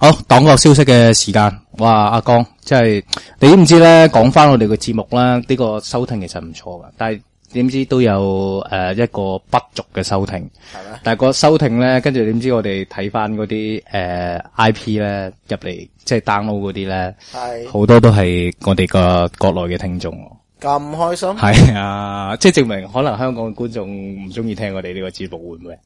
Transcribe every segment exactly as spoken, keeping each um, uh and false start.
好，黨國消息嘅時間，哇，阿江，即係你知唔知咧？講翻我哋個節目啦，呢、這個收聽其實唔錯噶，但係點知都有誒、呃、一個不俗嘅收聽，係咩？但係個收聽咧，跟住點知我哋睇翻嗰啲誒 I P 咧入嚟，即係 download 嗰啲咧，係好多都係我哋個國內嘅聽眾。 咁開心？ 係啊，即係證明可能香港嘅觀眾唔中意聽我哋呢個節目，會唔會？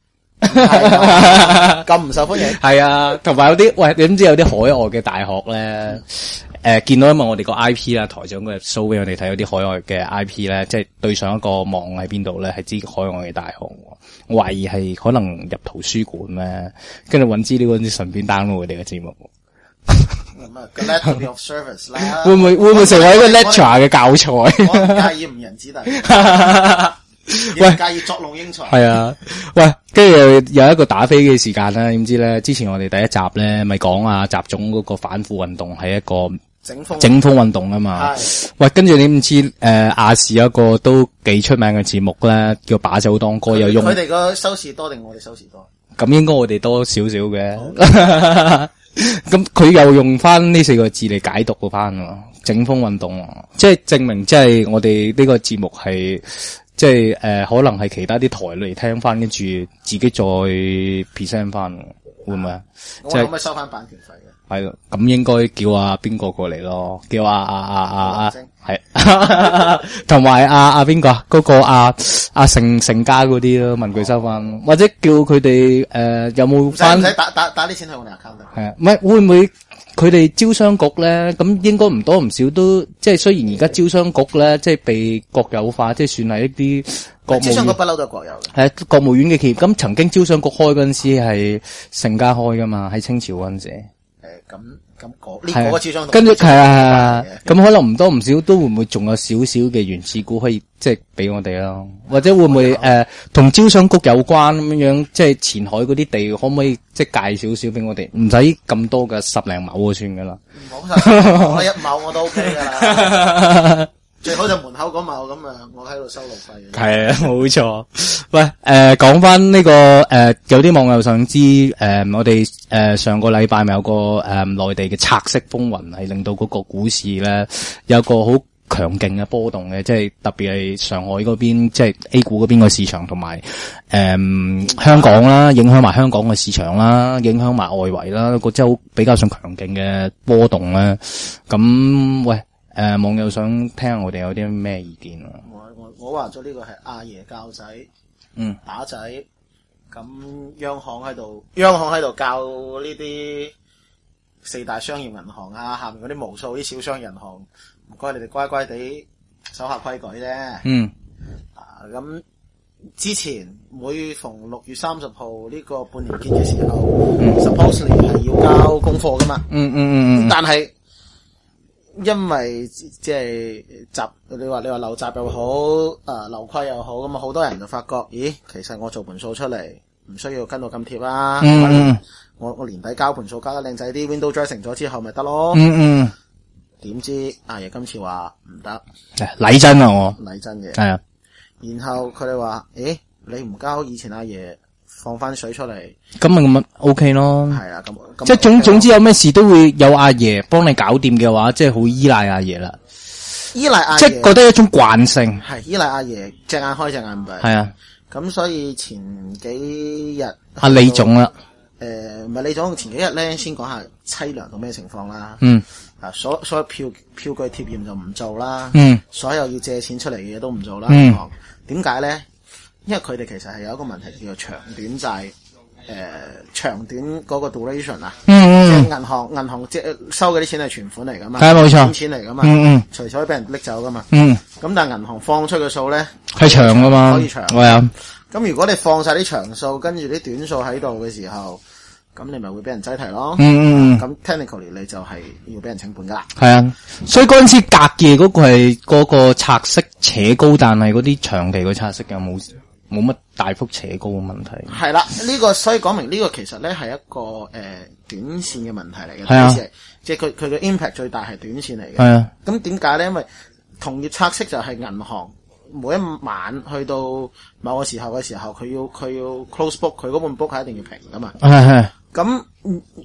咁唔受歡迎？ 係啊，同埋有啲喂，你知唔知有啲海外嘅大學咧？誒、呃，見到因為我哋個 I P 啦，台長嗰日 show 俾我哋睇，有啲海外嘅 I P 咧，即係對上一個網喺邊度咧，係知海外嘅大學。我懷疑係可能入圖書館咧，跟住搵資料嗰陣順便 download 我哋嘅節目。 咁啊 glad to be of service 啦。 會唔會會唔會成為一個 lecture 嘅教材？ 我唔介意誤人子弟。喂，介意作弄英才。 係啊，喂，跟住有一個打飛機嘅時間啦，點知咧？之前我哋第一集咧，咪講啊，習總嗰個反腐運動係一個整風整風運動啊嘛。喂，跟住你唔知誒亞視有一個都幾出名嘅節目咧，叫把酒當歌，又用佢哋個收視多定我哋收視多？ 咁應該我哋多少少嘅。咁佢又用翻呢四個字嚟解讀翻喎，整風運動，即係證明即係我哋呢個節目係。即係誒、呃，可能係其他啲台嚟聽翻，跟住自己再 present 翻，會唔會啊？ 我可唔可以收翻版權費嘅？ 係咯，咁應該叫阿邊個過嚟咯？叫阿阿阿阿阿係，同埋阿阿邊個？嗰個阿阿成成家嗰啲咯，問佢收翻，哦、或者叫佢哋誒有冇翻？ 唔使打打打啲錢去我哋 account 度。 係啊，唔係會唔會？佢哋招商局咧，咁應該唔多唔少都，即係雖然而家招商局咧，即係被國有化，即係算係一啲國務。招商局不嬲都係國有嘅。係國務院嘅企業，咁曾經招商局開嗰陣時係成家開噶嘛，喺清朝嗰陣時。誒，咁咁嗰呢個招商局。跟住係啊，咁可能唔多唔少都會唔會仲有少少嘅原始股可以即係俾我哋咯，或者會唔會誒同招商局有關咁樣樣，即係前海嗰啲地可唔可以即係介紹少俾我哋，唔使咁多嘅十零畝就算噶啦。唔好十零畝，一畝我都 OK 噶啦。最好就門口嗰畝咁啊，我喺度收路費。係啊，冇錯。喂，誒講翻呢個誒、呃，有啲網友想知誒、呃，我哋誒、呃、上個禮拜咪有個誒內、呃、地嘅拆息風雲，係令到嗰個股市咧有個好強勁嘅波動嘅，即係特別係上海嗰邊，即係 A 股嗰邊個市場，同埋誒香港啦，影響埋香港嘅市場啦，影響埋外圍啦，個即係好比較上強勁嘅波動咧。咁喂。誒、呃，網友想聽下我哋有啲咩意見啊？我我我話咗呢個係阿爺教仔，嗯，打仔，咁央行喺度，央行喺度教呢啲四大商業銀行啊，下面嗰啲無數啲小商銀行，唔該你哋乖乖地守下規矩啫。嗯，啊咁之前每逢六月三十號呢個半年結嘅時候、嗯、，supposedly 係要交功課噶嘛。嗯嗯嗯嗯，但係。因為即係習，你話你話留習又好，誒留規又好，咁啊好多人就發覺，咦，其實我做盤數出嚟唔需要跟到咁貼啦。嗯，我我年底交盤數交得靚仔啲 ，window dressing 咗之後咪得咯。嗯嗯。點知阿爺今次話唔得，禮真啊我。禮真嘅。係啊。然後佢哋話，誒，你唔交以前阿爺放翻水出嚟，咁咪咁咪 OK 咯。係啊，咁即係總、OK、總之有咩事都會有阿爺幫你搞掂嘅話，即係好依賴阿爺啦。依賴阿爺，即係覺得一種慣性。係依賴阿爺，隻眼開隻眼閉。係啊，咁所以前幾日阿李總啦，誒唔係李總，前幾日咧先講下淒涼到咩情況啦。嗯，啊所所有票票據貼現就唔做啦。嗯，所有要借錢出嚟嘅嘢都唔做啦。嗯，點解咧？因為佢哋其實係有一個問題叫做長短債，誒、呃、長短嗰個 duration 啊，嗯嗯，即係銀行銀行即係收嗰啲錢係存款嚟噶嘛，係冇錯，錢嚟噶嘛，嗯嗯，隨時可以俾人拎走噶嘛，嗯，咁但係銀行放出嘅數咧係長噶嘛，可以長，係啊，咁如果你放晒啲長數，跟住啲短數喺度嘅時候，咁你咪會俾人擠提咯，嗯嗯，咁 technically 你就係要俾人清盤噶啦，係啊，所以嗰陣時隔夜嗰個係嗰個拆息扯高，但係嗰啲長期嘅拆息有冇？冇乜大幅扯高嘅問題。係啦，呢、這個所以講明呢個其實咧係一個誒、呃、短線嘅問題嚟嘅。係啊，即係佢佢嘅 impact 最大係短線嚟嘅。係啊。咁點解咧？因為同業拆息就係銀行每一晚去到某個時候嘅時候，佢要佢要 close book，佢嗰本 book 係一定要平噶嘛。係係。咁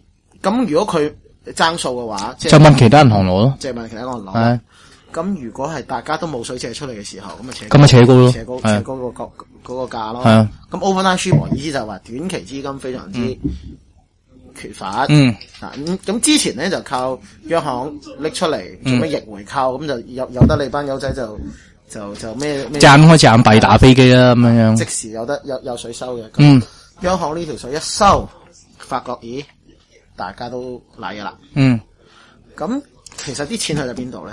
咁如果佢爭數嘅話， 就問其他銀行攞咯， 即係問其他銀行攞。咁如果係大家都冇水借出嚟嘅時候，咁啊扯咁啊扯高咯， 扯高扯高個嗰嗰個價咯。係啊，咁 overnight shibor 意思就係話短期資金非常之缺乏。嗯，啊咁咁之前咧就靠央行拎出嚟做咩逆回購，咁就有有得你班友仔就就就咩咩， 賺開隻眼幣打飛機啦咁樣樣， 即時有得有有水收嘅。嗯，央行呢條水一收，發覺咦，大家都瀨嘢啦。嗯，咁其實啲錢去咗邊度咧？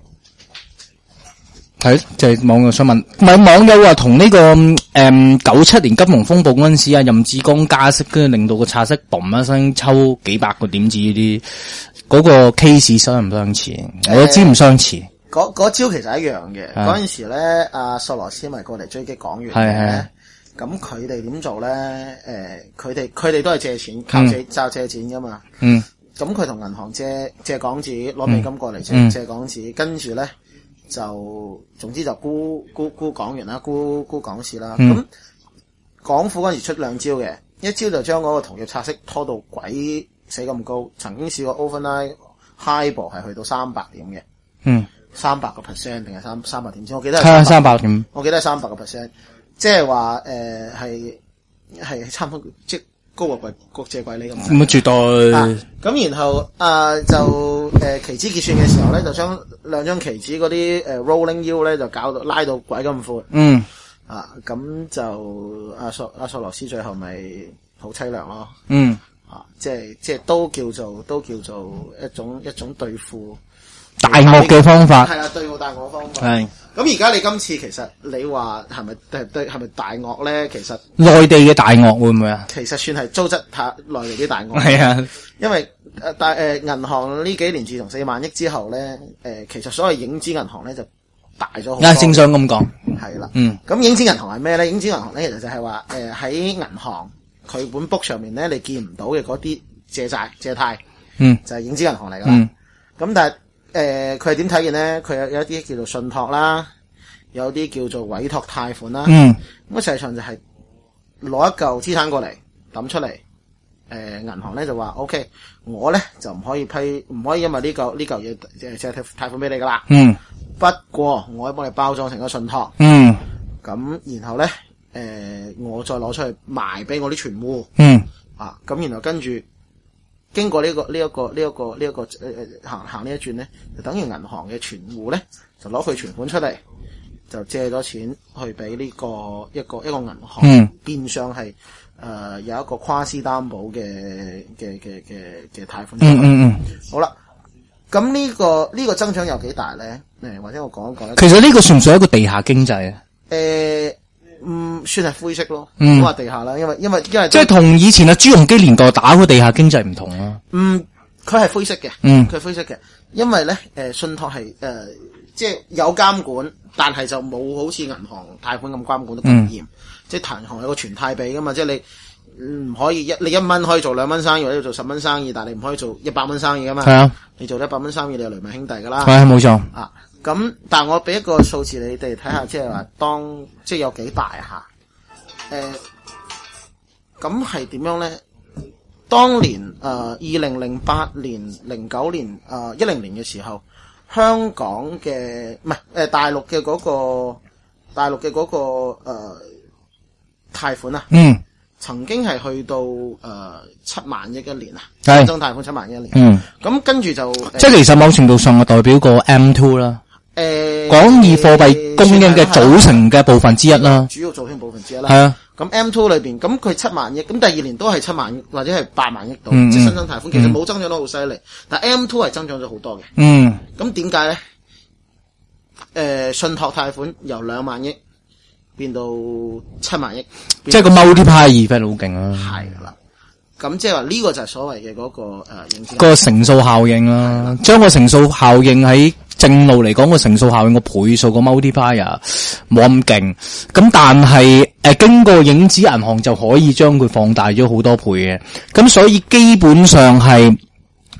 係就係、是、網友想問，唔係網友話同呢個誒九七年金融風暴嗰陣時啊，任志剛加息，跟住令到個拆息嘣一聲抽幾百個點子呢啲，嗰、那個 case 相唔相似？呃、我知唔相似。 嗰嗰招其實一樣嘅。嗰陣時咧，阿索羅斯咪過嚟追擊港元嘅。咁佢哋點做咧？誒、呃，佢哋佢哋都係借錢，靠借靠、嗯、借錢噶嘛。嗯。咁佢同銀行借借港紙，攞美金過嚟借、嗯、借港紙，跟住咧。就總之就沽沽沽港元啦，沽沽港市啦。咁、嗯、港府嗰陣時出兩招嘅，一招就將嗰個同業拆息拖到鬼死咁高，曾經試過 overnight HIBOR 係去到三百點嘅。嗯，三百個 percent 定係三三百點先？我記得係三百點。我記得係三百個 percent，即係話誒係係差唔多即。高過國際貴利咁， 咁啊絕對。 咁、啊、然後啊就誒、呃、期指結算嘅時候咧，就將兩張期指嗰啲誒 rolling yield 咧就搞到拉到鬼咁闊。嗯。啊，咁就阿索阿索羅斯最後咪好凄涼咯。嗯。啊，即係即係都叫做都叫做一種一種對付大鱷嘅方法。 係啊，對付大鱷方法。係。咁而家你今次其實你話係咪對對係咪大鱷咧？其實內地嘅大鱷會唔會啊？ 其實算係糟質下內地啲大鱷。 係啊， 因為誒大誒銀行呢幾年自從四萬億之後咧，誒、呃、其實所謂影子銀行咧就大咗好多。 啱正想咁講。 係啦，嗯。咁影子銀行係咩咧？影子銀行咧其實就係話誒喺銀行佢本 book 上面咧你見唔到嘅嗰啲借債借貸，嗯，就係、是、影子銀行嚟噶啦。嗯。咁但係誒，佢係點體現咧？佢有有一啲叫做信託啦，有啲叫做委託貸款啦。嗯。咁實際上就係攞一嚿資產過嚟抌出嚟，誒、呃，銀行咧就話 O K， 我咧就唔可以批，唔可以因為呢嚿呢嚿嘢借借貸款俾你噶啦。嗯。不過我可以幫你包裝成個信託。嗯。咁然後咧，誒、呃，我再攞出去賣俾我啲存戶。嗯。啊，咁然後跟住。經過呢、這個呢一、這個呢一、這個呢一、這個誒、呃、行行呢一轉咧，就等於銀行嘅存戶咧，就攞佢存款出嚟，就借咗錢去俾呢、這個一個一個銀行，嗯、變相係誒、呃、有一個跨司擔保嘅嘅嘅嘅嘅貸款。嗯嗯嗯。好啦，咁呢、這個呢、這個增長有幾大咧？誒，或者我講一講。 其實呢個算唔算一個地下經濟啊？ 誒、呃。嗯，算係灰色咯，唔好話地下啦，因為因為因為即係同以前啊朱鎔基年代打嗰地下經濟唔同啦。 嗯，佢係灰色嘅，嗯，佢係灰色嘅，因為咧誒、呃、信託係誒即係有監管，但係就冇好似銀行貸款咁監管得咁嚴，嗯、即係銀行有個存貸比噶嘛，即係你唔可以一你一蚊可以做兩蚊生意，或者做十蚊生意，但係你唔可以做一百蚊生意噶嘛。係啊，你做一百蚊生意，你有雷曼兄弟噶啦。 係冇錯啊。咁，但係我俾一個數字你哋睇下，即係話當即係有幾大下？誒、呃，咁係點樣咧？當年誒二零零八年、零九年、誒一零年嘅時候，香港嘅唔係誒大陸嘅嗰個大陸嘅嗰個誒貸、呃、款啊，嗯，曾經係去到誒七萬億一年啊，新增貸款七萬億一年，嗯，咁跟住就即係其實某程度上係代表個 M two 啦。誒、呃，廣義貨幣供應嘅組成嘅部分之一啦， 主要組成部分之一啦。係啊，咁 M two 裏邊，咁佢七萬億，咁第二年都係七萬億或者係八萬億度，嗯、即係新增貸款，其實冇增長得好犀利，但係 M two 係增長咗好多嘅。嗯，咁點解咧？誒、呃，信託貸款由兩萬億變到七萬億， 即係個 multiplier effect 好勁啦。 係啦。咁即係話呢個就係所謂嘅嗰個誒， 呃、個乘數效應啦，將個乘數效應喺正路嚟講，個乘數效應個倍數個 multiplier 冇咁勁，咁但係誒、呃、經過影子銀行就可以將佢放大咗好多倍嘅，咁所以基本上係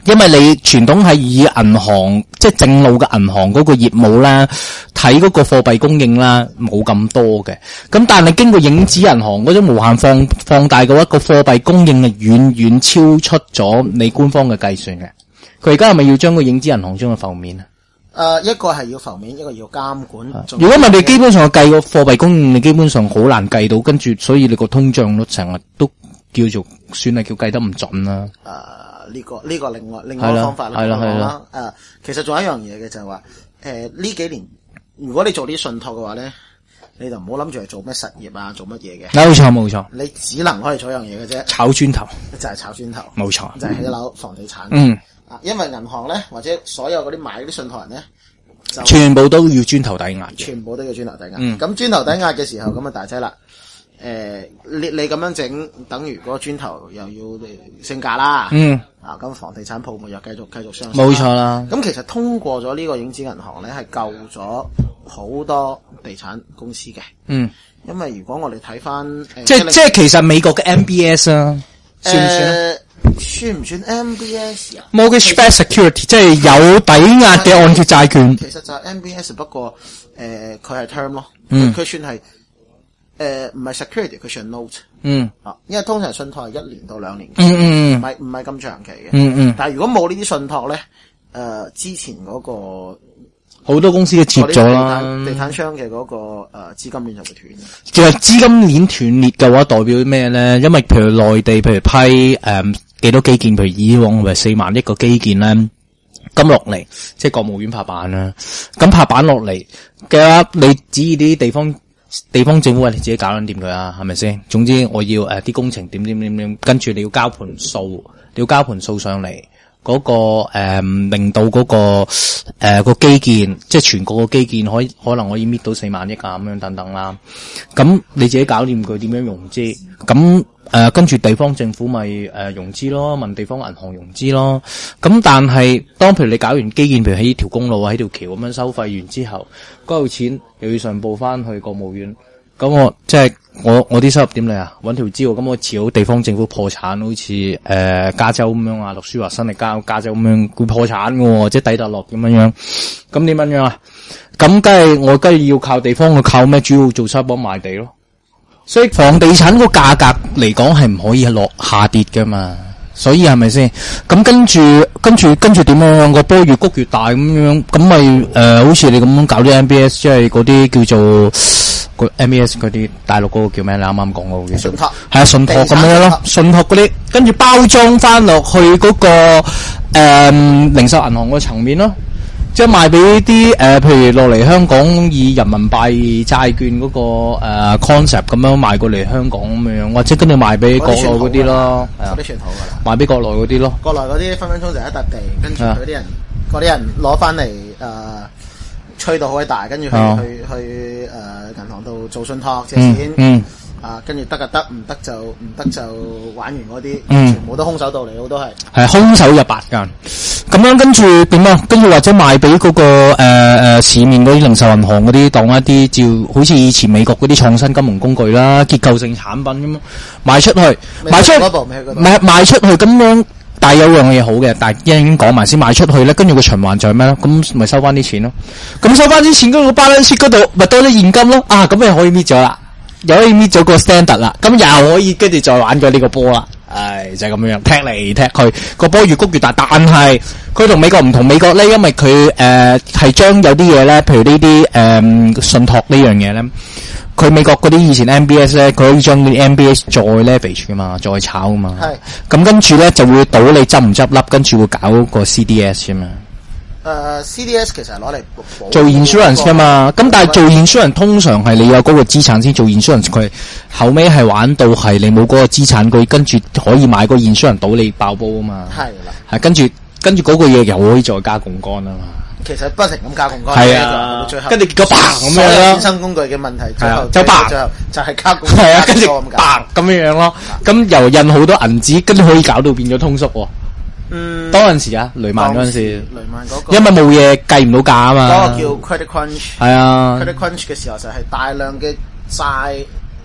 因為你傳統係以銀行即係正路嘅銀行嗰個業務啦，睇嗰個貨幣供應啦，冇咁多嘅。咁但係經過影子銀行嗰種無限放放大嘅話，個貨幣供應係遠遠超出咗你官方嘅計算嘅。佢而家係咪要將個影子銀行將佢浮面啊？ 誒、呃，一個係要浮面，一個要監管。 如果唔係你基本上計個貨幣供應，你基本上好難計到，跟住所以你個通脹率成日都叫做算係叫計得唔準啦。 誒、呃，呢、這個呢、這個另外另外一個方法啦， 係啦係啦。 誒、呃，其實仲有一樣嘢嘅就係話，誒、呃、呢幾年如果你做啲信託嘅話咧，你就唔好諗住係做咩實業啊，做乜嘢嘅。 冇錯冇錯， 你只能可以做一樣嘢嘅啫， 炒磚頭就係炒磚頭， 冇錯， 就係起樓、房地產。 嗯。 啊，因為銀行咧，或者所有嗰啲買嗰啲信託人咧，就全部都要磚頭抵押， 全部都要磚頭抵押。 嗯， 咁磚頭抵押嘅時候，咁啊大劑啦。誒、呃，你你咁樣整，等於嗰個磚頭又要升價啦。 嗯。啊， 咁房地產泡沫又繼續繼續上升。 冇錯啦。 咁其實通過咗呢個影子銀行咧，係救咗好多地產公司嘅。嗯。因為如果我哋睇翻， 即係即係其實美國嘅 M B S 啊，算唔算啊？ 算唔算 M B S 啊 ？Mortgage-backed security 即係有抵押嘅按揭債券。 其實就係 M B S， 不過誒佢係 term 咯， 嗯， 佢算係誒唔係 security， 佢算 note， 嗯， 啊，因為通常信託係一年到兩年， 嗯嗯， 唔係唔係咁長期嘅， 嗯嗯。 但係如果冇呢啲信託咧，誒、呃、之前嗰、那個好多公司都接咗啦， 地產商嘅嗰、那個誒資、呃、金鏈就會斷。 其實資金鏈斷裂嘅話，代表咩咧？因為譬如內地，譬如批誒。嗯幾多基建？譬如以往係四萬億個基建咧，咁落嚟，即係國務院拍板啦。咁拍板落嚟嘅，你指意啲地方地方政府話你自己搞緊掂佢啊，係咪先？總之我要誒啲、呃、工程點點點點，跟住你要交盤數，你要交盤數上嚟，嗰、那個誒、呃、令到嗰、那個誒、呃、個基建，即係全國個基建可以可能可以搣到四萬億啊，咁樣等等啦。咁你自己搞掂佢點樣融資？咁誒、呃，跟住地方政府咪誒、呃、融資咯，問地方銀行融資咯。咁但係當譬如你搞完基建，譬如喺條公路啊，喺條橋咁樣收費完之後，嗰嚿錢又要上報翻去國務院。咁我即係我我啲收入點嚟啊？搵條資喎，咁我遲好地方政府破產，好似誒、呃、加州咁樣啊，陸書華新力加加州咁樣會破產喎，即係底特律咁樣樣。咁點樣樣啊？咁梗係我梗係要靠地方去靠咩？主要做收幫賣地咯。所以房地產個價格嚟講係唔可以落下跌噶嘛，所以係咪先？咁跟住跟住跟住點樣個波越谷越大咁樣，咁咪誒好似你咁樣搞啲 M B S， 即係嗰啲叫做個 M B S 嗰啲大陸嗰個叫咩？你啱啱講嗰個叫信託， 係啊信託咁樣咯，信託嗰啲跟住包裝翻落去嗰、嗰個誒、呃、零售銀行個層面咯。即係賣俾啲誒，譬如落嚟香港以人民幣債券嗰、那個誒、呃、concept 咁樣賣過嚟香港咁樣，或者跟住賣俾國內嗰啲咯，係啊， 啲全好噶啦， 賣俾國內嗰啲咯。 國內嗰啲分分鐘就一笪地，跟住佢啲人嗰啲人攞翻嚟誒，吹到好鬼大，跟住去、啊、去去誒銀、呃、行度做信託借錢。嗯嗯啊，跟住得就得，唔得就唔得就玩完嗰啲，嗯，全部都空手道嚟，好多係係空手入白㗎。咁樣跟住點啊？跟住或者賣俾嗰、嗰個誒誒、呃、市面嗰啲零售銀行嗰啲，當一啲照好似以前美國嗰啲創新金融工具啦，結構性產品咁賣出去，賣出賣賣出去咁樣。但係有樣嘢好嘅，但係已經講埋先賣出去咧，跟住個循環就係咩咧？咁咪收翻啲錢咯。咁收翻啲錢，嗰個 balance sheet嗰度咪多咗現金咯。啊，咁咪可以搣咗啦。又可以搣咗個 standard 啦，咁又可以跟住再玩咗呢個波啦，唉，就係、是、咁樣踢嚟踢去，個波越谷越大。但係佢同美國唔同，美國咧，因為佢誒係將有啲嘢咧，譬如呢啲誒信託呢樣嘢咧，佢美國嗰啲以前 M B S 咧，佢可以將啲 M B S 再 leverage 噶嘛，再炒噶嘛。係。咁跟住咧就會賭你執唔執笠，跟住會搞個 C D S 噶嘛。 誒、uh, C D S 其實係攞嚟做 insurance 噶嘛，咁但係做 insurance 通常係你有嗰個資產先做 insurance，佢後尾係玩到係你冇嗰個資產，佢跟住可以買個 insurance 賭你爆煲啊嘛。係啦，係跟住跟住嗰個嘢又可以再加槓桿啊嘛。 其實不停咁加槓桿， 係啊， 最後跟住結果嘭咁樣咯。 衍生工具嘅問題，最後就嘭， 最後就係加槓桿， 係啊，跟住嘭咁樣樣咯。咁又印好多銀紙，跟住可以搞到變咗通縮喎。嗯，當陣時啊，雷曼嗰陣時， 雷曼嗰個， 因為冇嘢計唔到價啊嘛。 嗰個叫 credit crunch， 係啊 ，credit crunch 嘅時候就係大量嘅債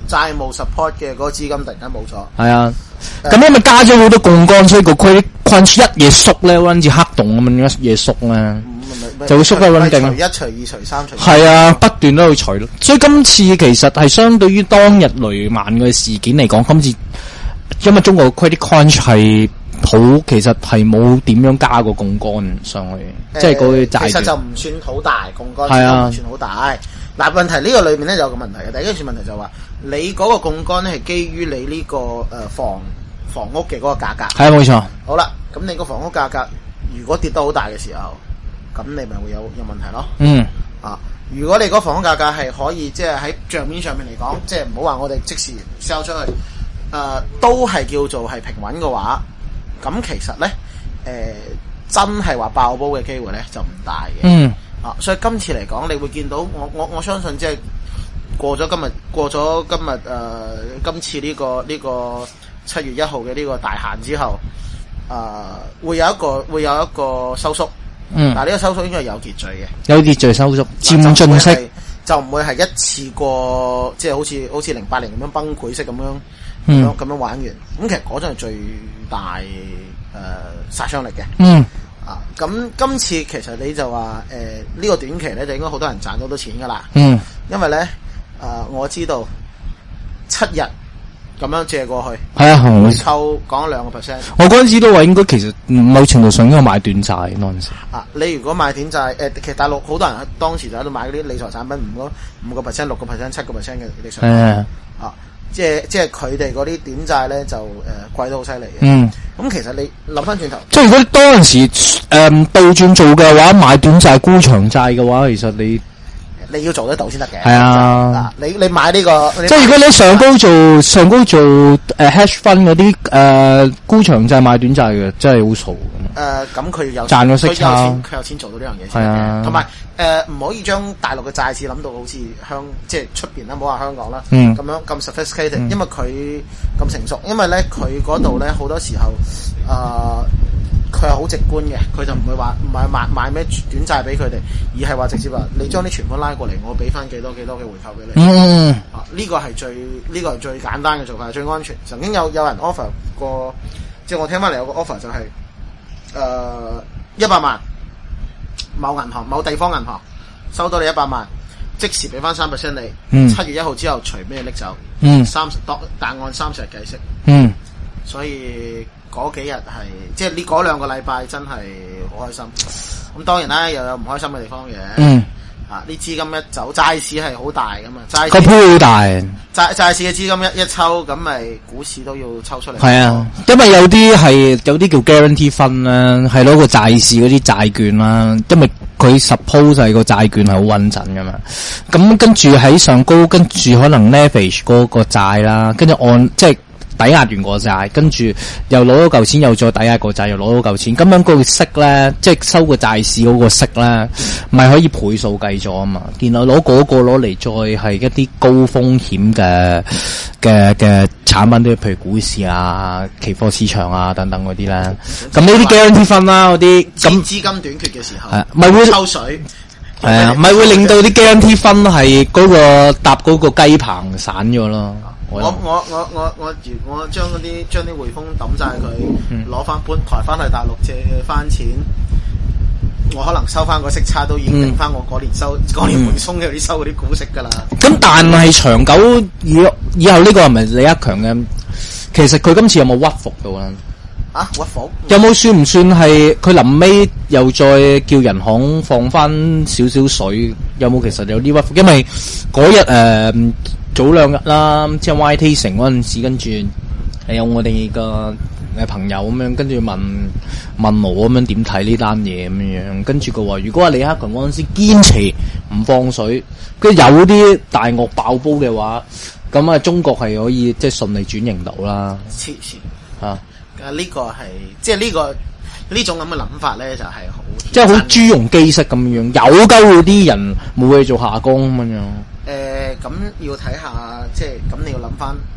債務 support 嘅嗰個資金突然間冇咗。 係啊，咁因為加咗好多槓桿，所以個 credit crunch 一嘢縮咧，好似黑洞咁樣一嘢縮咧，就會縮得穩定。 除一、除二、除三、除四。 係啊，不斷都去除咯。所以今次其實係相對於當日雷曼嘅事件嚟講，今次因為中國 credit crunch 係好，其實係冇點樣加過槓桿上去， 呃、 即係嗰啲債券。 其實就唔算好大槓桿， 係啊， 唔算好大。嗱，問題呢個裏面咧就有個問題嘅，第一個問題就係話你嗰個槓桿咧係基於你呢、這個誒、呃、房房屋嘅嗰個價格。 係啊，冇錯。 好啦，咁你個房屋價格如果跌得好大嘅時候，咁你咪會有有問題咯。嗯。啊，如果你嗰房屋價格係可以即係喺賬面上面嚟講，即係唔好話我哋即時 sell 出去，誒、呃、都係叫做係平穩嘅話，咁其實咧誒、呃、真係話爆煲嘅機會咧就唔大嘅。嗯。啊，所以今次嚟講，你會見到我我我相信即係過咗今日過咗今日誒、呃、今次呢、這個呢、這個七月一號嘅呢個大限之後，誒、呃、會有一個會有一個收縮。嗯，但係呢個收縮應該係有秩序嘅， 有秩序收縮，漸進式， 就唔會係一次過即係好似好似零八年咁樣崩潰式咁樣咁、嗯、樣咁樣玩完。咁其實嗰陣係最大誒、呃、殺傷力嘅。嗯。啊，咁今次其實你就話誒呢個短期咧就應該好多人賺到多錢噶啦，嗯，因為咧誒、呃、我知道七日咁樣借過去，係啊，回扣講兩個 percent， 我嗰陣時都話應該其實某程度上應該買短債嗰陣時。 啊，你如果買短債誒、呃，其實大陸好多人喺當時就喺度買嗰啲理財產品，五個五個 percent、六個 percent、七個 percent 嘅理財產品，啊。即係即係佢哋嗰啲短債咧就誒、呃、貴得好犀利嘅。嗯，咁其實你諗翻轉頭， 即係如果當陣時誒、嗯、倒轉做嘅話，買短債沽長債嘅話，其實你你要做得到先得嘅。 係啊， 嗱，你你買呢、這個， 即係如果你上高做上高做誒 hedge fund 嗰啲誒沽長債買短債嘅，真係好傻嘅。誒，咁佢有賺個息差， 佢有錢做到呢樣嘢先嘅。同埋誒，唔可以將大陸嘅債市諗到好似香，即係出邊啦，唔好話香港啦，咁、嗯、樣咁 sophisticated，、嗯、因為佢咁成熟，因為咧佢嗰度咧好多時候誒，佢係好直觀嘅，佢就唔會話唔係買買咩短債俾佢哋，而係話直接話你將啲存款拉過嚟，我俾翻幾多幾多嘅回扣俾你。嗯，啊呢、這個係最呢、這個係最簡單嘅做法，最安全。曾經有有人 offer 過，即係我聽翻嚟有個 offer 就係、是。誒、呃，一百萬，某銀行、某地方銀行收到你一百萬，即時俾翻三 percent 你。七、嗯、月一號之後隨咩拎走？嗯，三十當但按三十日計息。嗯，所以嗰幾日係即係呢嗰兩個禮拜真係好開心。咁當然啦，又有唔開心嘅地方嘅。嗯。啊！啲資金一走，債市係好大噶嘛，債個鋪好大， 債債市嘅資金一一抽，咁咪股市都要抽出嚟。 係啊，因為有啲係有啲叫 guarantee fund 啦，係攞個債市嗰啲債券啦，因為佢 suppose 係個債券係好穩陣噶嘛。咁跟住喺上高，跟住可能 leverage 嗰個債啦，跟住按即係。抵押完個債，跟住又攞咗嚿錢，又再抵押個債，又攞咗嚿錢，咁樣個息咧，即係收個債市嗰個息咧，咪可以倍數計咗啊嘛。然後攞嗰個攞嚟再係一啲高風險嘅嘅嘅產品，啲譬如股市啊、期貨市場啊等等嗰啲咧。咁呢啲 guarantee fund 啦，嗰啲咁資金短缺嘅時候， 係咪會抽水？ 係啊，咪會令到啲 guarantee fund係嗰個搭嗰個雞棚散咗咯。 我我我我我我將嗰啲將啲匯豐抌晒佢，攞翻搬抬翻去大陸借翻錢，我可能收翻個息差都已經定翻我嗰年收嗰、嗯、年匯豐嘅啲收嗰啲股息噶啦。 咁、嗯、但係長久以以後呢個係咪李克強嘅？其實佢今次有冇屈服到啊？ 啊，屈服有冇算唔算係佢臨尾又再叫人行放翻少少水？有冇其實有啲屈服？因為嗰日誒。呃早兩日啦，即係 Y T 城嗰陣時，跟住有我哋個誒朋友咁樣，跟住問問我咁樣點睇呢單嘢咁樣，跟住佢話：如果話李克強嗰陣時堅持唔放水，跟住有啲大鱷爆煲嘅話，咁啊中國係可以即係順利轉型到啦。 黐線嚇！啊呢個係即係呢個呢種咁嘅諗法咧，就係好即係好豬籠基式咁樣，有鳩嗰啲人冇嘢做下工咁樣。 誒、呃，咁要睇下，即係咁你要諗翻，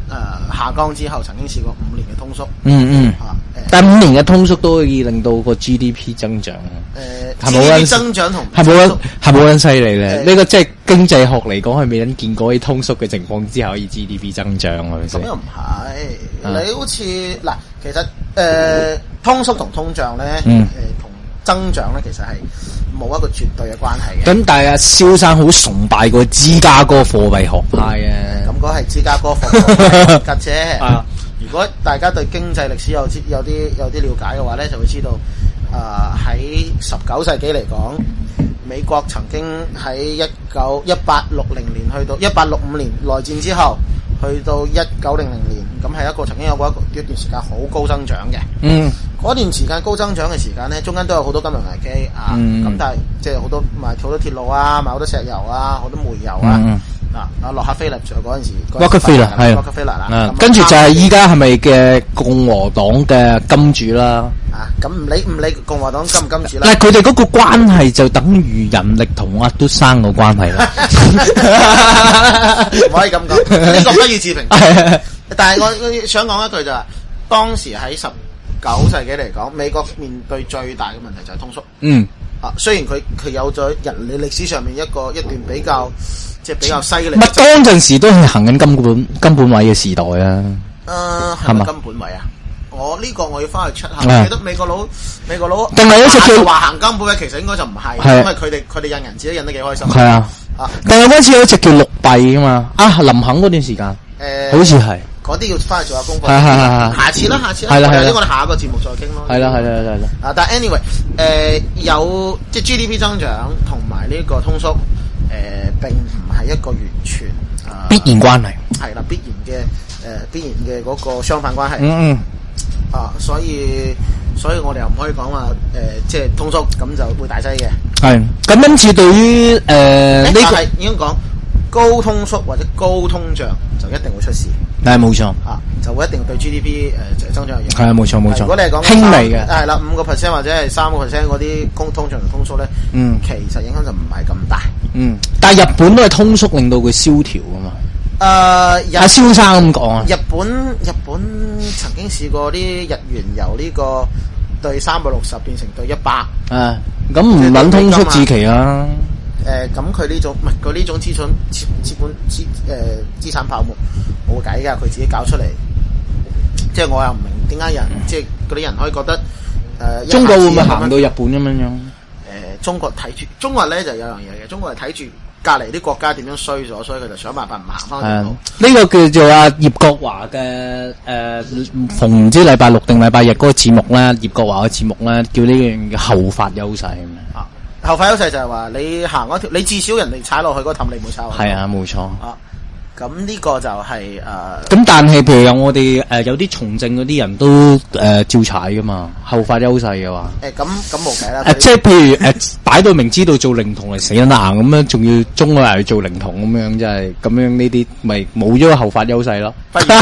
誒下降之後，曾經試過五年嘅通縮。 嗯嗯。 啊，誒， 但五年嘅通縮都可以令到個 G D P 增長。 誒 ，G D P 增長同係冇咁係冇咁犀利咧。呢個即係經濟學嚟講，係未能見過喺通縮嘅情況之下可以 G D P 增長係咪先？ 咁又唔係，你好似嗱，其實誒通縮同通脹咧，誒同增長咧，其實係冇一個絕對嘅關係嘅。 咁但係阿蕭生好崇拜個芝加哥貨幣學派啊！ 咁嗰係芝加哥貨幣嘅啫。啊，如果大家對經濟歷史有啲有啲有啲了解嘅話咧，就會知道，啊喺十九世紀嚟講，美國曾經喺一九一八六零年去到一八六五年內戰之後，去到一九零零年，咁係一個曾經有過一個一段時間好高增長嘅。嗯，嗰段時間高增長嘅時間咧，中間都有好多金融危機啊。咁、嗯、但係即係好多買好多鐵路啊，買好多石油啊，好多煤油啊。嗯啊！阿洛克菲勒仲有嗰陣時， 洛克菲勒係洛克菲勒啦。 跟住就係依家係咪嘅共和黨嘅金主啦？ 啊，咁唔理唔理共和黨金唔金主啦。 但係佢哋嗰個關係就等於人力同阿嘟生個關係啦。 唔可以咁講，呢個不予置評。但係我想講一句就係，當時喺十九世紀嚟講，美國面對最大嘅問題就係通縮。嗯。啊，雖然佢佢有咗人類歷史上面一個一段比較。即係比較犀利。 咪當陣時都係行緊金本金本位嘅時代啊。 誒，係咪金本位啊？我呢個我要翻去 check 下。記得美國佬美國佬定係一直叫話行金本位，其實應該就唔係，因為佢哋佢哋印銀紙都印得幾開心。 係啊。啊，但係嗰次有一隻叫綠幣噶嘛。啊，林肯嗰段時間。誒，好似係。 嗰啲要翻去做下功課。 係係係。 下次啦，下次啦。 係啦係啦。 我哋下一個節目再傾咯。 係啦係啦係啦。 啊，但係 anyway，誒有即係 G D P 增長同埋呢個通縮。誒、呃，並唔係一個完全、呃、 必然關係， 係啦，必然嘅誒、呃，必然嘅嗰個相反關係。 嗯嗯。 啊，所以所以我哋又唔可以講話誒，即係通縮咁就會大劑嘅。係。 咁因此對於誒呢個係應該講高通縮或者高通脹就一定會出事。 係冇錯。 啊，就會一定對 G D P 誒、呃、增長有影響。 係啊，冇錯冇錯。 如果你係講輕微嘅， 係啦，五個 percent 或者係三個 percent 嗰啲通通脹同通縮咧，嗯，其實影響就唔係咁大。嗯， 但係日本都係通縮令到佢蕭條啊嘛。誒、呃，阿蕭生咁講啊。 日本日本曾經試過啲日元由呢個對三百六十變成對一百。啊，咁唔撚通縮至期啊。誒，咁佢呢種唔係佢呢種資產資資本資誒資產泡沫冇計噶，佢自己搞出嚟。即係我又唔明點解人、嗯、即係嗰啲人可以覺得誒、呃， 中國會唔會行到日本咁樣樣？誒、 呃，中國睇住中國咧就有樣嘢嘅，中國係睇住隔籬啲國家點樣衰咗，所以佢就想辦法唔行翻條路。呢個叫做阿葉國華嘅誒，逢唔知禮拜六定禮拜日嗰個節目咧，葉國華嘅節目咧，叫呢樣嘅後發優勢啊。 後發優勢就係話你行嗰條，你至少人哋踩落去嗰個氹你唔好踩落去。 係啊，冇錯。 啊，咁呢個就係、是、誒。咁、 呃、但係譬如有我哋誒、呃、有啲從政嗰啲人都誒、呃、照踩噶嘛，後發優勢嘅話。 誒咁咁冇計啦。 誒即係譬如誒擺到明知道做靈童係死得硬咁樣，仲要中咗嚟做靈童咁樣，即係咁樣呢啲咪冇咗個後發優勢咯。不如不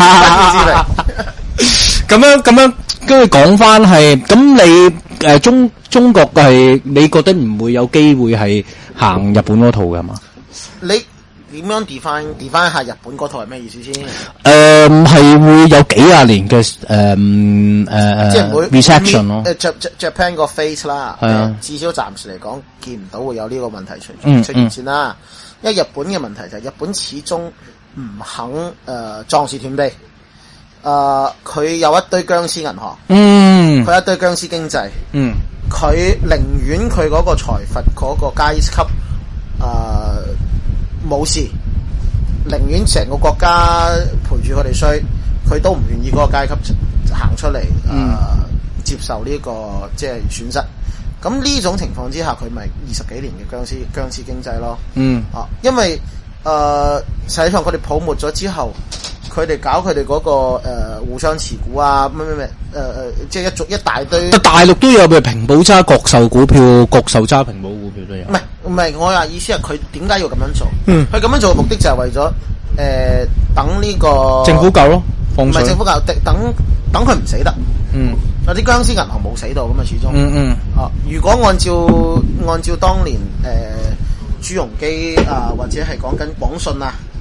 咁樣咁樣跟住講翻係咁你誒、呃、中。中國係你覺得唔會有機會係行日本嗰套嘅嘛？ 你點樣 define define 下日本嗰套係咩意思先？誒、 呃，係會有幾廿年嘅誒誒即係會 reception 咯。 誒 Japan 個 face 啦，係啊，至少暫時嚟講見唔到會有呢個問題出、嗯、出現先啦。因為日本嘅問題就係日本始終唔肯誒壯士斷臂。誒、呃，佢有一堆僵屍銀行，嗯，佢一堆僵屍經濟，嗯。佢寧願佢嗰個財閥嗰個階級誒冇、呃、事，寧願成個國家陪住佢哋衰，佢都唔願意嗰個階級行出嚟誒、呃嗯、接受呢、這個即係損失。咁呢種情況之下，佢咪二十幾年嘅僵屍僵屍經濟咯。嗯，啊，因為誒、呃、實際上佢哋泡沫咗之後。佢哋搞佢哋嗰個誒、呃、互相持股啊，咩咩咩誒誒，即係一族一大堆。大陸都有譬如平保揸國壽股票，國壽揸平保股票都有。唔係唔係，我話意思係佢點解要咁樣做？嗯，佢咁樣做嘅目的就係為咗誒、呃、等呢、這個政府救咯，唔係政府救，等等佢唔死得。嗯，有啲僵屍銀行冇死到咁啊，始終。嗯嗯。啊，如果按照按照當年誒、呃、朱鎔基啊，或者係講緊廣信啊。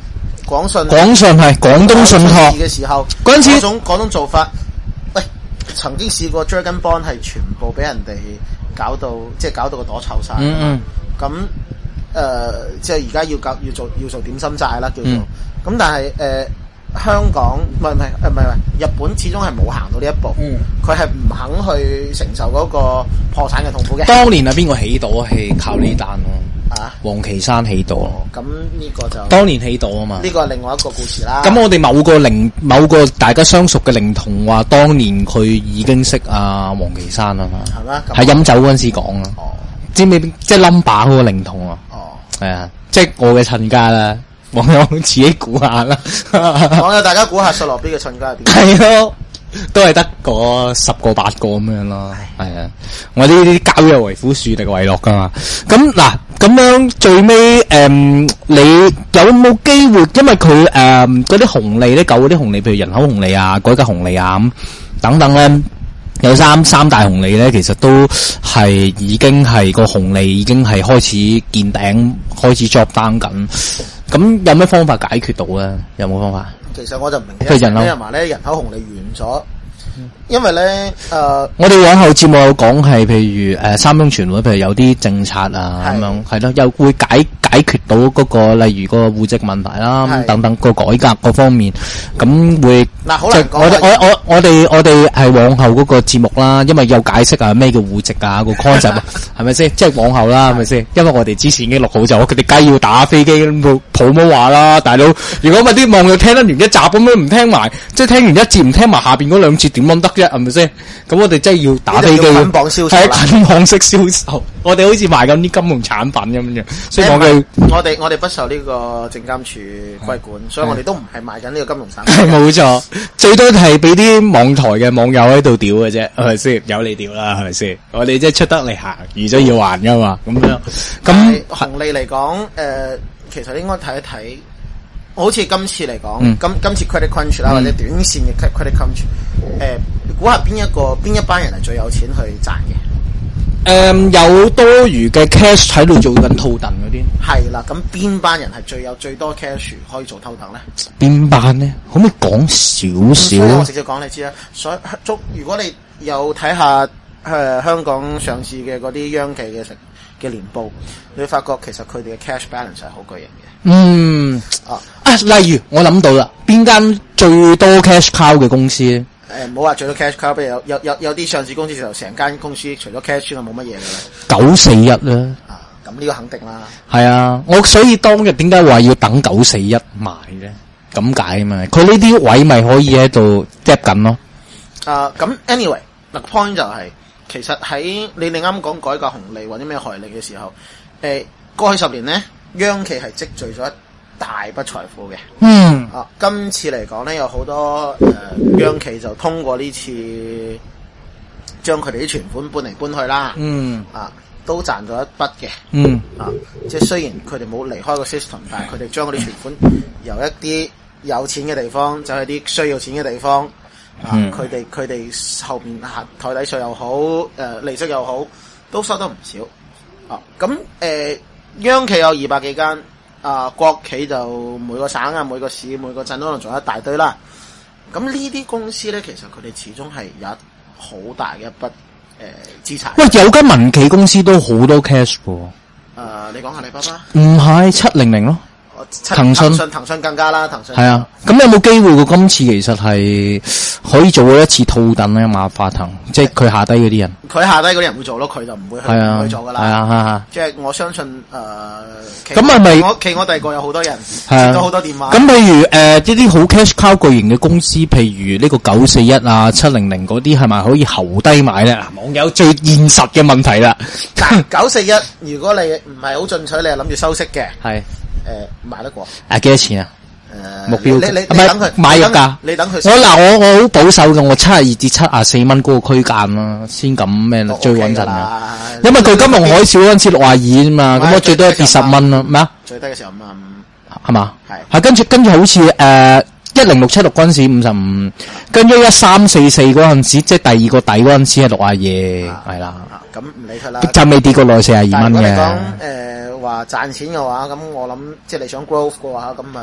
廣信廣信係廣東信託嘅時候， 嗰陣時嗰種嗰種做法，喂，曾經試過 Dragon Bond 係全部俾人哋搞到，即係搞到個朵臭晒。嗯嗯。咁誒、呃，即係而家要搞要做要做點心債啦，叫做。咁、嗯、但係誒、呃，香港唔係唔係誒唔係唔係，日本始終係冇行到呢一步。嗯。佢係唔肯去承受嗰個破產嘅痛苦嘅。 當年係邊個起到啊？係靠呢單咯。啊，黃岐山起到， 咁呢個就當年起到啊嘛， 呢個係另外一個故事啦。 咁我哋某個靈某個大家相熟嘅靈童話，當年佢已經識阿黃岐山啊嘛，係咩？喺飲酒嗰陣時講啊，哦，知唔知即係 number 嗰個靈童啊？哦，係啊，即係我嘅親家啦，網友自己估下啦， 網友大家估下索羅 B 嘅親家係邊？ 係咯。都係得個十個八個咁樣咯，係啊！我呢啲交友為苦，樹敵為樂噶嘛。咁嗱，咁樣最尾誒、嗯，你有冇機會？因為佢誒嗰啲紅利咧，舊嗰啲紅利，譬如人口紅利啊、改革紅利啊咁等等咧，有三三大紅利咧，其實都係已經係個紅利已經係開始見頂，開始 drop down 緊。咁有咩方法解決到咧？有冇方法？ 其實我就唔明嘅，啲人話咧人口紅利完咗，因為咧誒、呃， 我哋往後節目有講係，譬如誒、呃、三中全會，譬如有啲政策啊咁樣，係咯，又會解解決到嗰、那個例如個戶籍問題啦，等等個改革各方面，咁會嗱好難講。 我我我我哋我哋係往後嗰個節目啦，因為有解釋啊咩叫戶籍啊個 concept 啊，係咪先？即係往後啦，係咪先？因為我哋之前已經錄好咗，佢哋梗要打飛機冇抱冇話啦，大佬。如果咪啲網友聽得完一集咁樣唔聽埋，即係聽完一節唔聽埋下邊嗰兩節點樣得啫？係咪先？咁我哋真係要打飛機， 捆綁銷售， 係捆綁式銷售。我哋好似賣緊啲金融產品咁樣，所以我哋我哋我哋不受呢個證監處規管，所以我哋都唔係賣緊呢個金融產品。 係冇錯，最多係俾啲網台嘅網友喺度屌嘅啫，係咪先？有你屌啦，係咪先？我哋即係出得嚟行，預咗要還噶嘛，咁樣。咁紅利嚟講，誒、呃，其實應該睇一睇。好似今次嚟講，嗯、今今次 credit crunch 啦、嗯，或者短線嘅 credit crunch，誒、呃，估下邊一個邊一班人係最有錢去賺嘅？ 誒、嗯，有多餘嘅 cash 喺度做緊套戥嗰啲。係啦，咁邊班人係最有最多 cash 可以做套戥咧？ 邊班咧？可唔可以講少少？ 我直接講你知啦。所以，如果你有睇下誒、呃、香港上市嘅嗰啲央企嘅成嘅年報，你會發覺其實佢哋嘅 cash balance 係好巨型嘅。嗯，啊啊， 例如我諗到啦，邊間最多 cash cow 嘅公司咧？ 誒，唔好話最多 cash cow，譬如有有有有啲上市公司就成間公司除咗 cash 之外冇乜嘢嘅啦。 九四一啦， 啊，咁呢個肯定啦。 係啊，我所以當日點解話要等九四一賣咧？咁解啊嘛，佢呢啲位咪可以喺度 drop 緊咯。 啊，咁 anyway，嗱 point 就係、是，其實喺你哋啱講改革紅利或者咩紅利嘅時候，誒、呃，過去十年咧，央企係積聚咗一大筆財富嘅。嗯。啊，今次嚟講咧，有好多誒、呃、央企就通過呢次將佢哋啲存款搬嚟搬去啦。嗯。啊，都賺咗一筆嘅。嗯。啊，即係雖然佢哋冇離開個 system，但係佢哋將嗰啲存款由一啲有錢嘅地方走去啲需要錢嘅地方。啊，佢哋佢哋後面下台底稅又好，誒、呃、利息又好，都收得唔少。啊，咁誒、呃、央企有二百幾間。啊，國企就每個省啊、每個市、每個鎮都可能仲有一大堆啦。咁呢啲公司咧，其實佢哋始終係有好大嘅一筆誒資產。喂， 有間民企公司都好多 cash 喎。誒、 呃，你講下你爸爸？ 唔係七零零咯。騰訊騰訊更加啦，騰訊係啊，咁有冇機會過今次其實係可以做一次套戥咧？馬化騰即係佢下低嗰啲人， 佢下低嗰啲人會做咯，佢就唔會去係啊去做噶啦。 係啊，係啊， 即係我相信誒， 咁係咪我企我第二個有好多人接咗好多電話？ 咁譬如誒一啲好 cash cow 巨型嘅公司，譬如呢個九四一啊、七零零嗰啲，係咪可以候低買咧？網友最現實嘅問題啦。 嗱，九四一如果你唔係好進取，你係諗住收息嘅，係。誒、呃，買得過？啊， 幾多錢啊？誒、 呃， 目標你你你等佢買入價， 你等佢。 我嗱，我我好保守嘅，我七十二至七十四蚊嗰個區間啦，先咁咩啦，最穩陣嘅。因為佢金融海嘯嗰陣時六廿二啫嘛，咁我最多跌十蚊啦，咩啊？ 最低嘅時候五十五， 係嘛？係係跟住跟住好似誒一零六七六嗰陣時五十五，跟住一三四四嗰陣時，即係第二個底嗰陣時係六廿二，係啦。咁唔理佢啦，就未跌過落四廿二蚊嘅。 誒。話賺錢嘅話，咁我諗即係你想 growth 嘅話，咁啊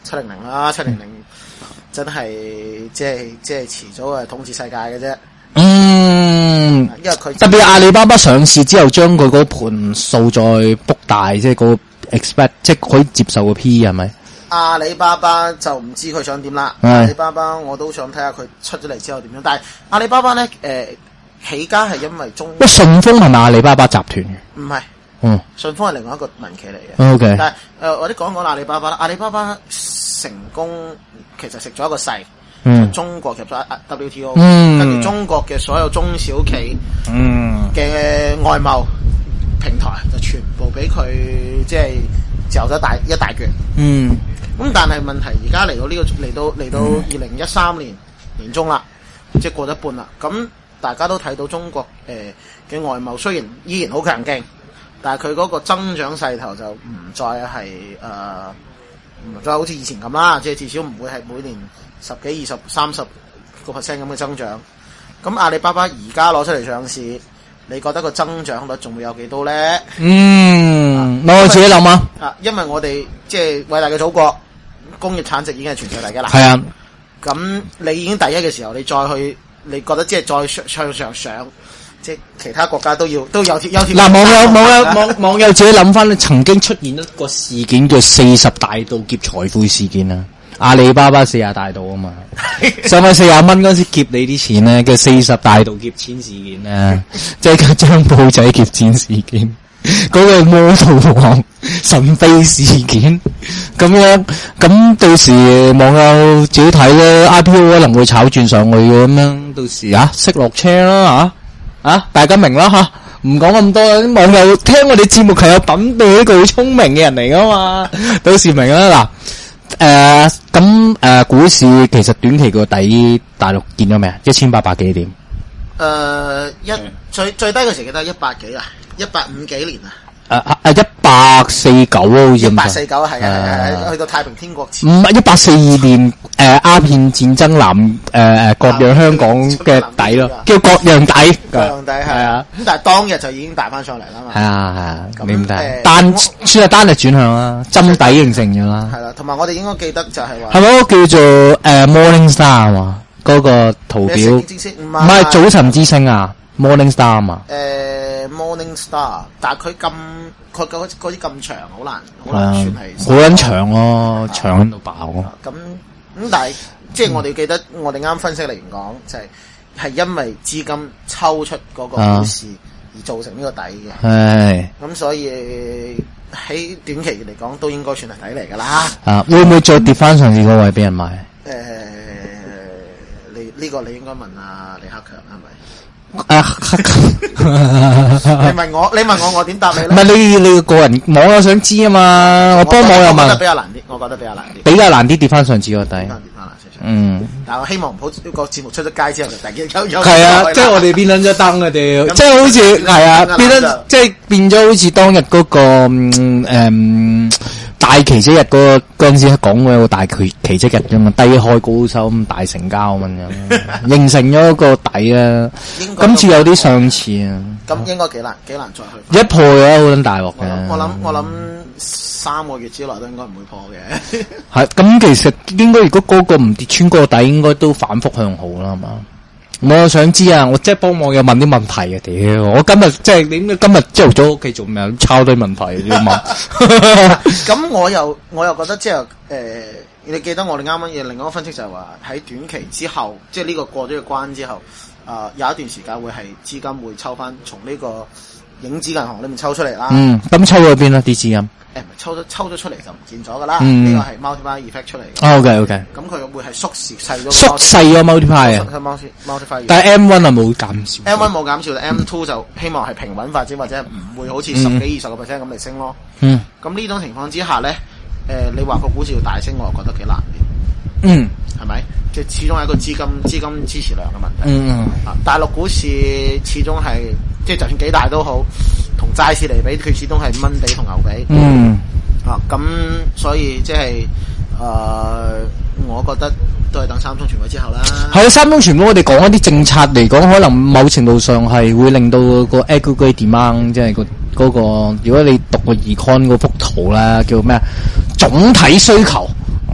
七零零啦，七零零真係即係即係遲早係統治世界嘅啫。 嗯， 因為佢特別阿里巴巴上市之後，將佢嗰盤數再卜大，即係個 expect 即係可以接受個 P E 係咪？ 阿里巴巴就唔知佢想點啦。阿里巴巴我都想睇下佢出咗嚟之後點樣。但係阿里巴巴咧，誒、呃、起家係因為中。 乜順豐係咪阿里巴巴集團嘅？ 唔係， 嗯， 順豐係另外一個民企嚟嘅。 O K。 但係誒、呃，我哋講講阿里巴巴啦。阿里巴巴成功其實食咗一個勢。嗯，中國入咗 W T O，嗯，跟住中國嘅所有中小企，嗯嘅外貿平台就全部俾佢即係嚼咗大一大橛，嗯，咁但係問題而家嚟到呢、這個嚟到嚟到二零一三年年中啦，即係過咗一半啦，咁大家都睇到中國誒嘅、呃、外貿雖然依然好強勁，但係佢嗰個增長勢頭就唔再係誒唔再好似以前咁啦，即係至少唔會係每年十幾、二十、三十個 percent 咁嘅增長。咁阿里巴巴而家攞出嚟上市，你覺得個增長率仲會有幾多咧？嗯， 我自己諗啊。 啊，因為我哋即係偉大嘅祖國，工業產值已經係全世界第一啦。 係啊。 咁你已經第一嘅時候，你再去，你覺得即係再向上上上，即係其他國家都要都有條有條。 嗱，網友網友網網友自己諗翻，曾經出現一個事件叫四十大盜劫財富事件啊。阿里巴巴四十大盜啊嘛，上去四十蚊嗰時劫你啲錢咧，叫四十大盜劫錢事件咧，即係個張報仔劫錢事件，嗰個魔圖王神秘事件，咁樣咁到時網友自己睇咧 ，I P O 可能會炒轉上去嘅，咁樣到時啊，識落車啦吓，啊大家明啦吓，唔講咁多啦，啲網友聽我哋節目係有品味一個好聰明嘅人嚟噶嘛，到時明啦嗱。誒，咁誒，股市其實短期個底，大陸見咗未啊？一千八百幾點？ 誒，一最最低嘅時期都係一百幾啊，一百五幾年啊。 誒誒，一百四九咯，好似。 一百四九係啊係啊，去到太平天國前。 唔係一百四二年誒，鴉片戰爭南誒誒割讓香港嘅底咯，叫割讓底。 割讓底係啊，咁但係當日就已經彈翻上嚟啦嘛。係啊係啊，你唔睇單算係單日轉向啦，針底形成咗啦。係啦， 同埋我哋應該記得就係話。 係咪嗰個叫做誒 Morning Star 嘛？嗰個圖表唔係早晨之星啊 ，Morning Star 嘛。 誒 Morning Star，但係佢咁佢嗰嗰啲咁長，好難好難算係。 好撚長咯，長喺度爆咯。 咁咁但係即係我哋要記得，我哋啱分析嚟講就係係因為資金抽出嗰個股市而造成呢個底嘅。係。咁所以喺短期嚟講都應該算係底嚟㗎啦。啊， 會唔會再跌翻上次嗰位俾人買？ 誒，你呢個你應該問阿李克強係咪？ 啊！ 你問我，你問我，我點答你咧？ 唔係你你個人網友想知啊嘛，我幫網友問。 我覺得比較難啲，我覺得比較難啲。 比較難啲跌翻上次個底。 跌翻難少少。嗯。但係我希望唔好呢個節目出咗街之後就突然間有有。 係啊，即係我哋變撚咗燈啊屌！即係好似係啊，變咗即係變咗好似當日嗰個誒。大期息日嗰個嗰陣時講過有個大期期息日啫嘛，低開高收咁大成交咁樣，形成咗一個底啊。今次有啲相似啊。 咁應該幾難幾難再去。 一破嘅好撚大鑊嘅。 我諗我諗三個月之內都應該唔會破嘅。 係咁，其實應該如果嗰個唔跌穿嗰個底，應該都反覆向好啦，係嘛？我想知啊，我即係幫網友問啲問題啊！屌，我今日即係你今日朝頭早屋企做咩？抄堆問題要問。 咁我又我又覺得即係誒，你記得我哋啱啱嘅另外一個分析就係話喺短期之後，即係呢個過咗個關之後，啊、呃、有一段時間會係資金會抽翻從呢個影子銀行裏面抽出嚟啦。嗯， 咁抽去邊啊？啲資金？ 誒，唔係抽咗抽咗出嚟就唔見咗噶啦，呢個係 multiplier effect 出嚟嘅。 哦 OK OK。咁佢會係縮時細咗。 縮細咗 multiplier 啊。 multiplier。 但係 M one 係冇減少。 M one 冇減少 ，M two 就希望係平穩發展或者唔會好似十幾二十個 percent 咁嚟升咯。嗯。咁呢種情況之下咧，誒、呃，你話個股市要大升，我又覺得幾難嘅。嗯。係咪？即係始終係一個資金資金支持量嘅問題。嗯嗯。啊，大陸股市始終係即係就算幾大都好。同債市嚟比，佢始終係蚊比同牛比。嗯。啊，咁所以即係誒、呃，我覺得都係等三中全會之後啦。 係啊，三中全會我哋講一啲政策嚟講，可能某程度上係會令到個 aggregate demand，即係個嗰個，如果你讀個 econ 嗰幅圖啦，叫咩啊？總體需求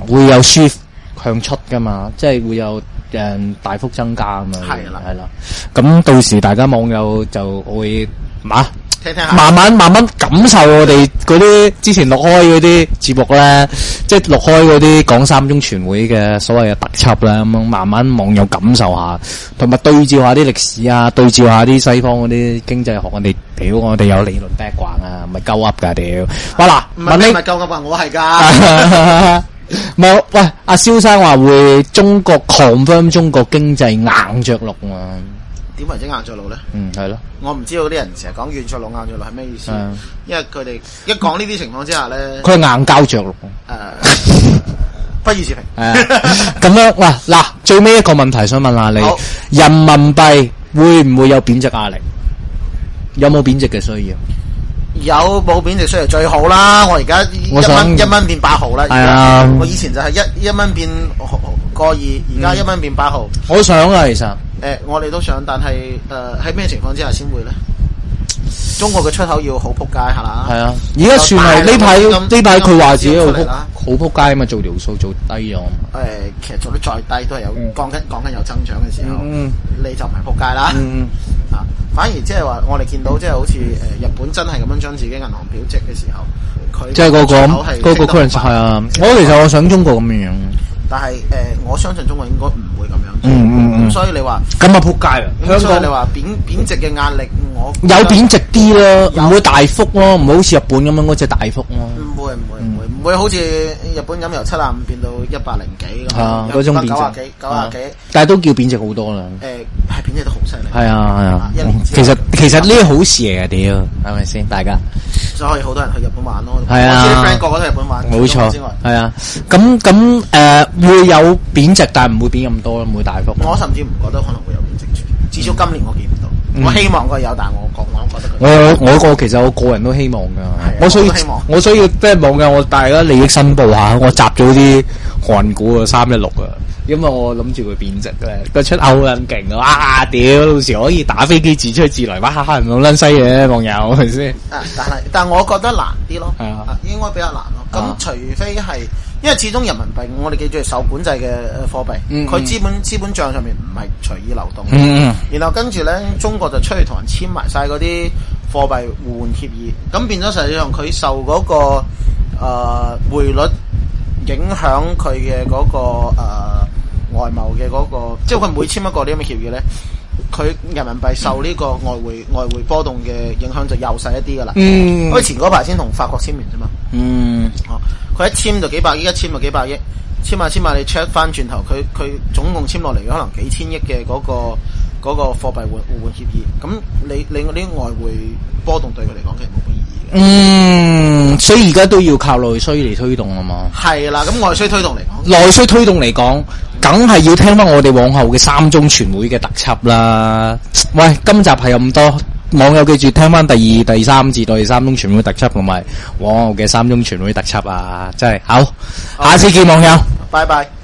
會有輸向出噶嘛，即係會有誒大幅增加啊嘛。 係啦， 係啦。咁到時大家網友就會嘛。 聽聽下慢慢慢慢感受我哋嗰啲之前錄開嗰啲節目咧，即係錄開嗰啲講三中全會嘅所謂嘅特輯啦，咁樣慢慢網友感受下，同埋對照下啲歷史啊，對照下啲西方嗰啲經濟學，我哋屌我哋有理論 background 啊，唔係鳩噏噶屌。哇嗱， 唔係你唔係鳩噏啊，我係噶。冇喂，阿蕭生話會中國 confirm 中國經濟硬着陸啊。 點為之硬着陸咧？ 嗯，係咯。我唔知道啲人成日講軟着陸、硬着陸係咩意思？因為佢哋一講呢啲情況之下咧， 佢係硬膠着陸。誒、 呃，不予置評。 誒，咁樣嗱嗱，最尾一個問題想問下你：人民幣會唔會有貶值壓力？有冇貶值嘅需要？ 有冇貶值需要最好啦！我而家一蚊一蚊變八毫啦。係啊，我以前就係一一蚊變個二，而家一蚊變八毫。 我想啊，其實。 誒、呃，我哋都想，但係誒喺咩情況之下先會咧？中國嘅出口要好撲街係啦。係啊，而家算係呢排呢排佢話自己好撲好撲街啊嘛，做條數做低咗。誒、呃，其實做得再低都係有講緊講緊有增長嘅時候，嗯、你就唔係撲街啦。嗯、啊，反而即係話我哋見到即係好似誒日本真係咁樣將自己銀行貶值嘅時候，佢即係嗰個嗰個 currency 係啊。我其實我想中國咁樣樣。但係誒、呃，我相信中國應該唔會咁樣。嗯嗯嗯。所以你話咁啊，撲街啦！香港你話貶貶值嘅壓力，我有貶值啲咯，唔會大幅咯，唔會好似日本咁樣嗰隻大幅咯。唔會唔會唔會唔會好似日本咁由七十五變到一百零幾咁。係啊，嗰種貶值。九啊幾九啊幾。但係都叫貶值好多啦。誒，係貶值得好犀利。係啊係啊。一年其實其實呢啲好事嚟嘅，屌係咪先？大家。所以好多人去日本玩咯。係啊。我知啲 friend 個個都去日本玩。冇錯。係啊。咁咁誒。會有貶值，但係唔會貶咁多，唔會大幅。我甚至唔覺得可能會有貶值住，至少今年我見唔到。嗯、我希望佢有，但係我覺我覺得佢。我我個其實我個人都希望噶，我所以我所以即係冇嘅，我大家利益申報下，我集咗啲韓股啊，三一六啊，因為我諗住佢貶值嘅，個出口好撚勁啊！哇，屌，到時可以打飛機自吹自來，哇，唔好撚西嘅網友係咪先？啊，但係但係我覺得難啲咯，係啊，應該比較難咯。咁、啊、除非係。因為始終人民幣，我哋記住係受管制嘅貨幣，佢資、嗯、本資本帳上面唔係隨意流動。嗯、然後跟住咧，中國就出去同人簽埋晒嗰啲貨幣互換協議，咁變咗實際上佢受嗰、那個誒、呃、匯率影響佢嘅嗰個誒、呃、外貿嘅嗰個，即係佢每簽一個呢咁嘅協議咧，佢人民幣受呢個外匯、嗯、外匯波動嘅影響就又細一啲噶啦。因為前嗰排先同法國簽完啫嘛。嗯。哦。佢一簽就幾百億，一簽就幾百億，簽下簽下你 check 翻轉頭，佢佢總共簽落嚟可能幾千億嘅嗰個嗰個貨幣互互換協議，咁你你嗰啲外匯波動對佢嚟講其實冇乜意義嘅。嗯，所以而家都要靠內需嚟推動啊嘛。係啦，咁外需推動嚟講，內需推動嚟講，梗係要聽翻我哋往後嘅三中全會嘅特輯啦。喂，今集係咁多。網友記住聽翻第二、第三至第三中全會特輯同埋往後嘅三中全會特輯啊！真係好，下次見網友，拜拜。